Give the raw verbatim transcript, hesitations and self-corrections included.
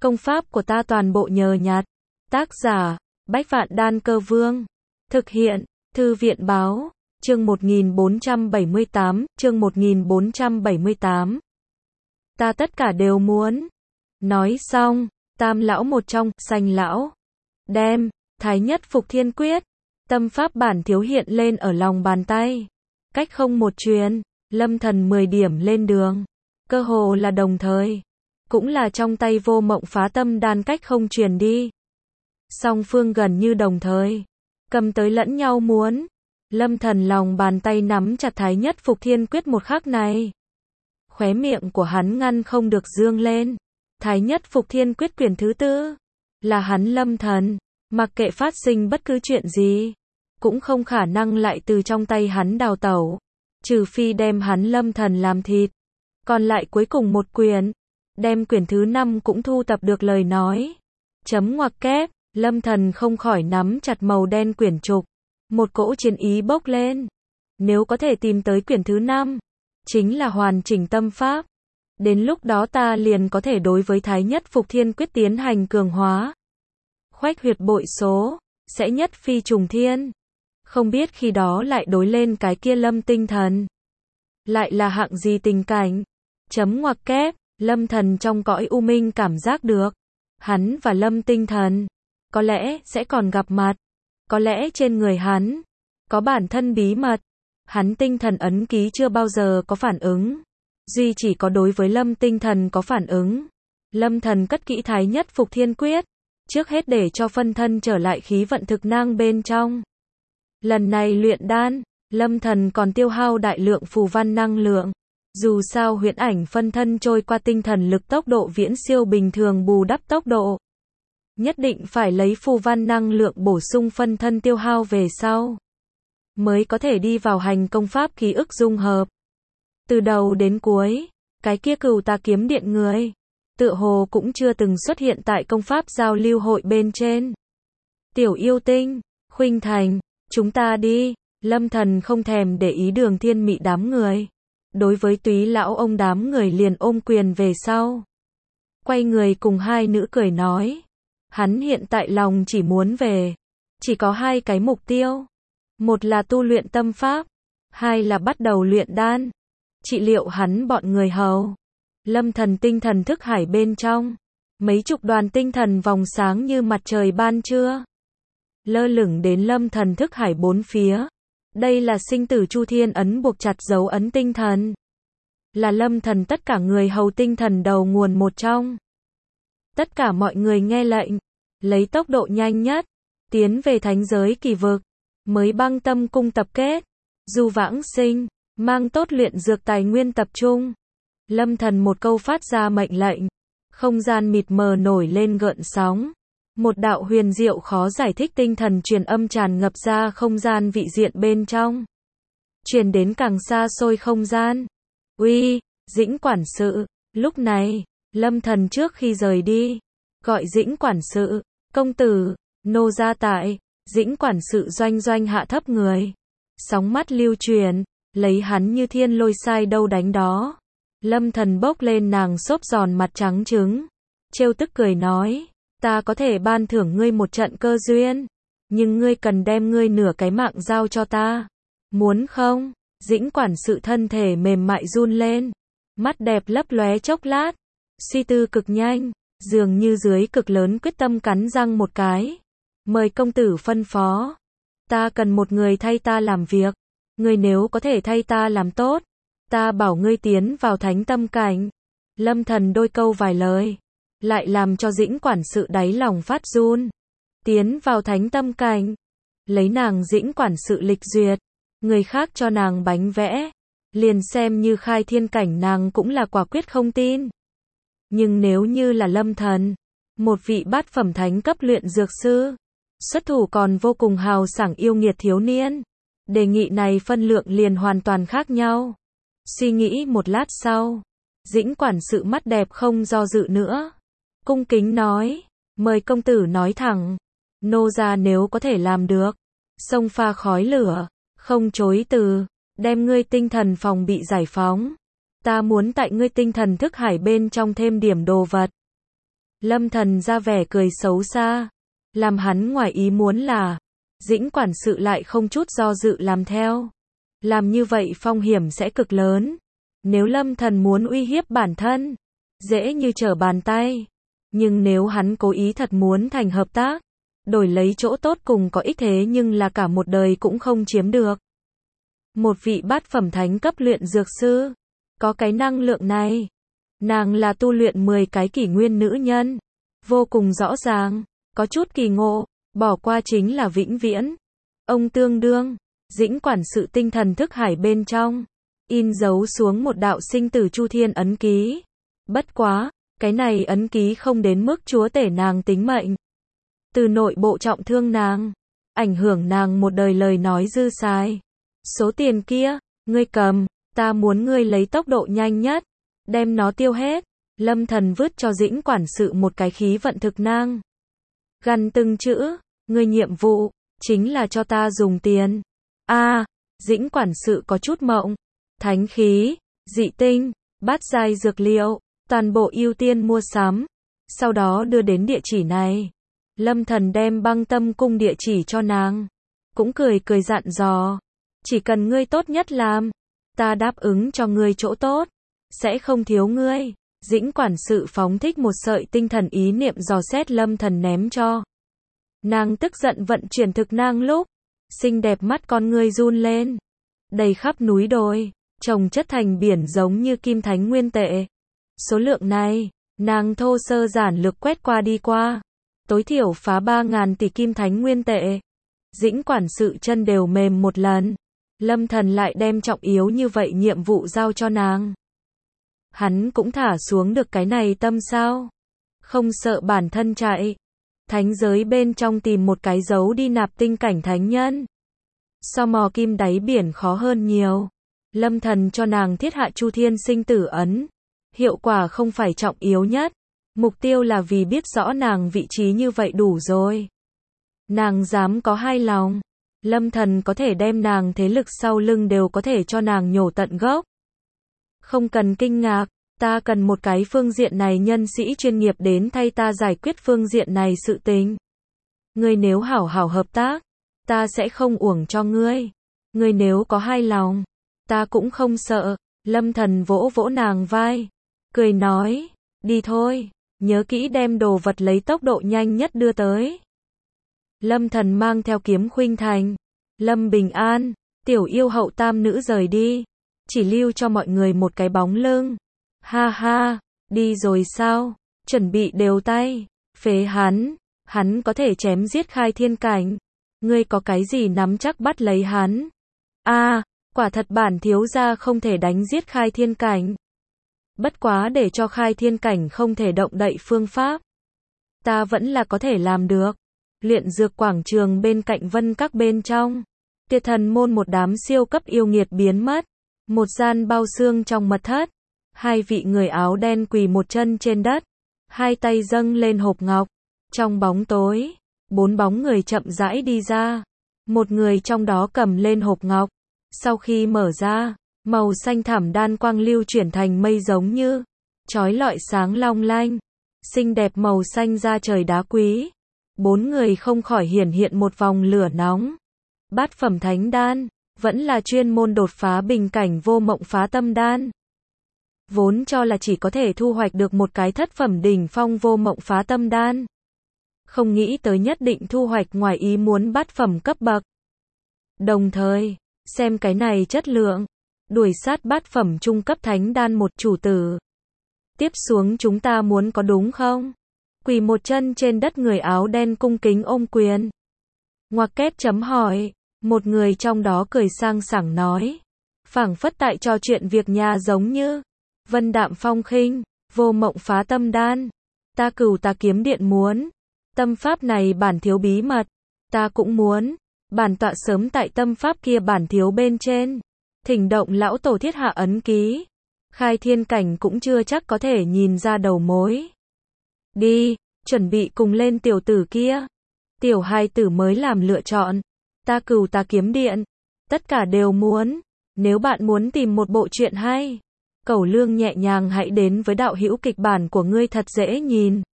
Công pháp của ta toàn bộ nhờ nhặt. Tác giả, Bách Vạn Đan Cơ Vương. Thực hiện, Thư viện Báo. Chương một nghìn bốn trăm bảy mươi tám, chương một nghìn bốn trăm bảy mươi tám. Ta tất cả đều muốn. Nói xong, Tam lão một trong, Sanh lão, đem Thái Nhất Phục Thiên Quyết, tâm pháp bản thiếu hiện lên ở lòng bàn tay. Cách không một truyền, Lâm Thần mười điểm lên đường. Cơ hồ là đồng thời. Cũng là trong tay Vô Mộng Phá Tâm Đan cách không truyền đi. Song phương gần như đồng thời. Cầm tới lẫn nhau muốn. Lâm Thần lòng bàn tay nắm chặt Thái Nhất Phục Thiên Quyết một khắc này. Khóe miệng của hắn ngăn không được dương lên. Thái Nhất Phục Thiên Quyết quyển thứ tư. Là hắn Lâm Thần. Mặc kệ phát sinh bất cứ chuyện gì. Cũng không khả năng lại từ trong tay hắn đào tẩu. Trừ phi đem hắn Lâm Thần làm thịt. Còn lại cuối cùng một quyển. Đem quyển thứ năm cũng thu tập được lời nói. Chấm ngoặc kép. Lâm Thần không khỏi nắm chặt màu đen quyển trục. Một cỗ chiến ý bốc lên. Nếu có thể tìm tới quyển thứ năm. Chính là hoàn chỉnh tâm pháp. Đến lúc đó ta liền có thể đối với Thái Nhất Phục Thiên Quyết tiến hành cường hóa. Khoách huyệt bội số. Sẽ nhất phi trùng thiên. Không biết khi đó lại đối lên cái kia Lâm Tinh Thần. Lại là hạng gì tình cảnh. Chấm ngoặc kép. Lâm Thần trong cõi u minh cảm giác được. Hắn và Lâm Tinh Thần. Có lẽ sẽ còn gặp mặt. Có lẽ trên người hắn. Có bản thân bí mật. Hắn tinh thần ấn ký chưa bao giờ có phản ứng. Duy chỉ có đối với Lâm Tinh Thần có phản ứng. Lâm Thần cất kỹ Thái Nhất Phục Thiên Quyết. Trước hết để cho phân thân trở lại khí vận thực năng bên trong. Lần này luyện đan. Lâm Thần còn tiêu hao đại lượng phù văn năng lượng. Dù sao huyễn ảnh phân thân trôi qua tinh thần lực tốc độ viễn siêu bình thường bù đắp tốc độ. Nhất định phải lấy phù văn năng lượng bổ sung phân thân tiêu hao về sau. Mới có thể đi vào hành công pháp ký ức dung hợp. Từ đầu đến cuối, cái kia Cửu Tà Kiếm Điện người. Tựa hồ cũng chưa từng xuất hiện tại công pháp giao lưu hội bên trên. Tiểu yêu tinh, Khuynh Thành, chúng ta đi. Lâm Thần không thèm để ý Đường Thiên Mị đám người. Đối với Túy lão ông đám người liền ôm quyền về sau. Quay người cùng hai nữ cười nói. Hắn hiện tại lòng chỉ muốn về. Chỉ có hai cái mục tiêu. Một là tu luyện tâm pháp. Hai là bắt đầu luyện đan. Trị liệu hắn bọn người hầu. Lâm Thần tinh thần thức hải bên trong. Mấy chục đoàn tinh thần vòng sáng như mặt trời ban trưa. Lơ lửng đến Lâm Thần thức hải bốn phía. Đây là sinh tử chu thiên ấn buộc chặt dấu ấn tinh thần. Là Lâm Thần tất cả người hầu tinh thần đầu nguồn một trong. Tất cả mọi người nghe lệnh. Lấy tốc độ nhanh nhất. Tiến về thánh giới kỳ vực. Mới Băng Tâm cung tập kết. Du Vãng Sinh. Mang tốt luyện dược tài nguyên tập trung. Lâm Thần một câu phát ra mệnh lệnh. Không gian mịt mờ nổi lên gợn sóng. Một đạo huyền diệu khó giải thích tinh thần truyền âm tràn ngập ra không gian vị diện bên trong. Truyền đến càng xa xôi không gian. Uy, Dĩnh quản sự. Lúc này, Lâm Thần trước khi rời đi. Gọi Dĩnh quản sự. Công tử, nô gia tại. Dĩnh quản sự doanh doanh hạ thấp người. Sóng mắt lưu truyền. Lấy hắn như thiên lôi sai đâu đánh đó. Lâm Thần bốc lên nàng xốp giòn mặt trắng trứng. Trêu tức cười nói. Ta có thể ban thưởng ngươi một trận cơ duyên. Nhưng ngươi cần đem ngươi nửa cái mạng giao cho ta. Muốn không? Dĩnh quản sự thân thể mềm mại run lên. Mắt đẹp lấp lóe chốc lát. Suy tư cực nhanh. Dường như dưới cực lớn quyết tâm cắn răng một cái. Mời công tử phân phó. Ta cần một người thay ta làm việc. Ngươi nếu có thể thay ta làm tốt. Ta bảo ngươi tiến vào thánh tâm cảnh. Lâm Thần đôi câu vài lời. Lại làm cho Dĩnh quản sự đáy lòng phát run. Tiến vào thánh tâm cảnh. Lấy nàng Dĩnh quản sự lịch duyệt. Người khác cho nàng bánh vẽ. Liền xem như khai thiên cảnh nàng cũng là quả quyết không tin. Nhưng nếu như là Lâm Thần. Một vị bát phẩm thánh cấp luyện dược sư. Xuất thủ còn vô cùng hào sảng yêu nghiệt thiếu niên. Đề nghị này phân lượng liền hoàn toàn khác nhau. Suy nghĩ một lát sau. Dĩnh quản sự mắt đẹp không do dự nữa. Cung kính nói. Mời công tử nói thẳng. Nô gia nếu có thể làm được. Xông pha khói lửa. Không chối từ. Đem ngươi tinh thần phòng bị giải phóng. Ta muốn tại ngươi tinh thần thức hải bên trong thêm điểm đồ vật. Lâm Thần ra vẻ cười xấu xa. Làm hắn ngoài ý muốn là, Dĩnh quản sự lại không chút do dự làm theo. Làm như vậy phong hiểm sẽ cực lớn. Nếu Lâm Thần muốn uy hiếp bản thân, dễ như trở bàn tay. Nhưng nếu hắn cố ý thật muốn thành hợp tác, đổi lấy chỗ tốt cùng có ích thế nhưng là cả một đời cũng không chiếm được. Một vị bát phẩm thánh cấp luyện dược sư, có cái năng lượng này. Nàng là tu luyện mười cái kỷ nguyên nữ nhân. Vô cùng rõ ràng, có chút kỳ ngộ, bỏ qua chính là vĩnh viễn. Ông tương đương, Dĩnh quản sự tinh thần thức hải bên trong, in dấu xuống một đạo sinh tử chu thiên ấn ký. Bất quá, cái này ấn ký không đến mức chúa tể nàng tính mệnh. Từ nội bộ trọng thương nàng, ảnh hưởng nàng một đời lời nói dư xài. Số tiền kia, ngươi cầm, ta muốn ngươi lấy tốc độ nhanh nhất, đem nó tiêu hết. Lâm Thần vứt cho Dĩnh quản sự một cái khí vận thực nang. Gằn từng chữ, ngươi nhiệm vụ, chính là cho ta dùng tiền. A, à, Dĩnh quản sự có chút mộng. Thánh khí, dị tinh, bát giai dược liệu, toàn bộ ưu tiên mua sắm. Sau đó đưa đến địa chỉ này. Lâm Thần đem Băng Tâm cung địa chỉ cho nàng. Cũng cười cười dặn dò. Chỉ cần ngươi tốt nhất làm, ta đáp ứng cho ngươi chỗ tốt, sẽ không thiếu ngươi. Dĩnh quản sự phóng thích một sợi tinh thần ý niệm dò xét Lâm Thần ném cho. Nàng tức giận vận chuyển thực nang lúc, xinh đẹp mắt con ngươi run lên. Đầy khắp núi đồi, trồng chất thành biển giống như kim thánh nguyên tệ. Số lượng này, nàng thô sơ giản lược quét qua đi qua. Tối thiểu phá ba ngàn tỷ kim thánh nguyên tệ. Dĩnh quản sự chân đều mềm một lần. Lâm Thần lại đem trọng yếu như vậy nhiệm vụ giao cho nàng. Hắn cũng thả xuống được cái này tâm sao? Không sợ bản thân chạy. Thánh giới bên trong tìm một cái dấu đi nạp tinh cảnh thánh nhân. So mò kim đáy biển khó hơn nhiều. Lâm Thần cho nàng thiết hạ chu thiên sinh tử ấn. Hiệu quả không phải trọng yếu nhất. Mục tiêu là vì biết rõ nàng vị trí như vậy đủ rồi. Nàng dám có hai lòng. Lâm Thần có thể đem nàng thế lực sau lưng đều có thể cho nàng nhổ tận gốc. Không cần kinh ngạc, ta cần một cái phương diện này nhân sĩ chuyên nghiệp đến thay ta giải quyết phương diện này sự tình. Ngươi nếu hảo hảo hợp tác, ta sẽ không uổng cho ngươi. Ngươi nếu có hai lòng, ta cũng không sợ. Lâm Thần vỗ vỗ nàng vai, cười nói, đi thôi, nhớ kỹ đem đồ vật lấy tốc độ nhanh nhất đưa tới. Lâm Thần mang theo Kiếm Khuynh Thành, Lâm Bình An, tiểu yêu hậu tam nữ rời đi. Chỉ lưu cho mọi người một cái bóng lưng. Ha ha, đi rồi sao? Chuẩn bị đều tay. Phế hắn, hắn có thể chém giết khai thiên cảnh. Ngươi có cái gì nắm chắc bắt lấy hắn? A, à, quả thật bản thiếu gia không thể đánh giết khai thiên cảnh. Bất quá để cho khai thiên cảnh không thể động đậy phương pháp. Ta vẫn là có thể làm được. Luyện dược quảng trường bên cạnh Vân Các bên trong. Tiệt thần môn một đám siêu cấp yêu nghiệt biến mất. Một gian bao xương trong mật thất. Hai vị người áo đen quỳ một chân trên đất. Hai tay dâng lên hộp ngọc. Trong bóng tối, bốn bóng người chậm rãi đi ra. Một người trong đó cầm lên hộp ngọc. Sau khi mở ra, màu xanh thẳm đan quang lưu chuyển thành mây giống như chói lọi sáng long lanh. Xinh đẹp màu xanh da trời đá quý. Bốn người không khỏi hiển hiện một vòng lửa nóng. Bát phẩm thánh đan, vẫn là chuyên môn đột phá bình cảnh vô mộng phá tâm đan. Vốn cho là chỉ có thể thu hoạch được một cái thất phẩm đỉnh phong vô mộng phá tâm đan. Không nghĩ tới nhất định thu hoạch ngoài ý muốn bát phẩm cấp bậc. Đồng thời, xem cái này chất lượng, đuổi sát bát phẩm trung cấp thánh đan một chủ tử. Tiếp xuống chúng ta muốn có đúng không? Quỳ một chân trên đất người áo đen cung kính ôm quyền. Ngoặc kép chấm hỏi, một người trong đó cười sang sảng nói. Phảng phất tại trò chuyện việc nhà giống như, vân đạm phong khinh, vô mộng phá tâm đan. Ta cửu ta kiếm điện muốn. Tâm pháp này bản thiếu bí mật. Ta cũng muốn. Bản tọa sớm tại tâm pháp kia bản thiếu bên trên. Thỉnh động lão tổ thiết hạ ấn ký. Khai thiên cảnh cũng chưa chắc có thể nhìn ra đầu mối. Đi, chuẩn bị cùng lên tiểu tử kia. Tiểu hai tử mới làm lựa chọn. Ta cửu ta kiếm điện. Tất cả đều muốn. Nếu bạn muốn tìm một bộ truyện hay, cẩu lương nhẹ nhàng hãy đến với đạo hữu kịch bản của ngươi thật dễ nhìn.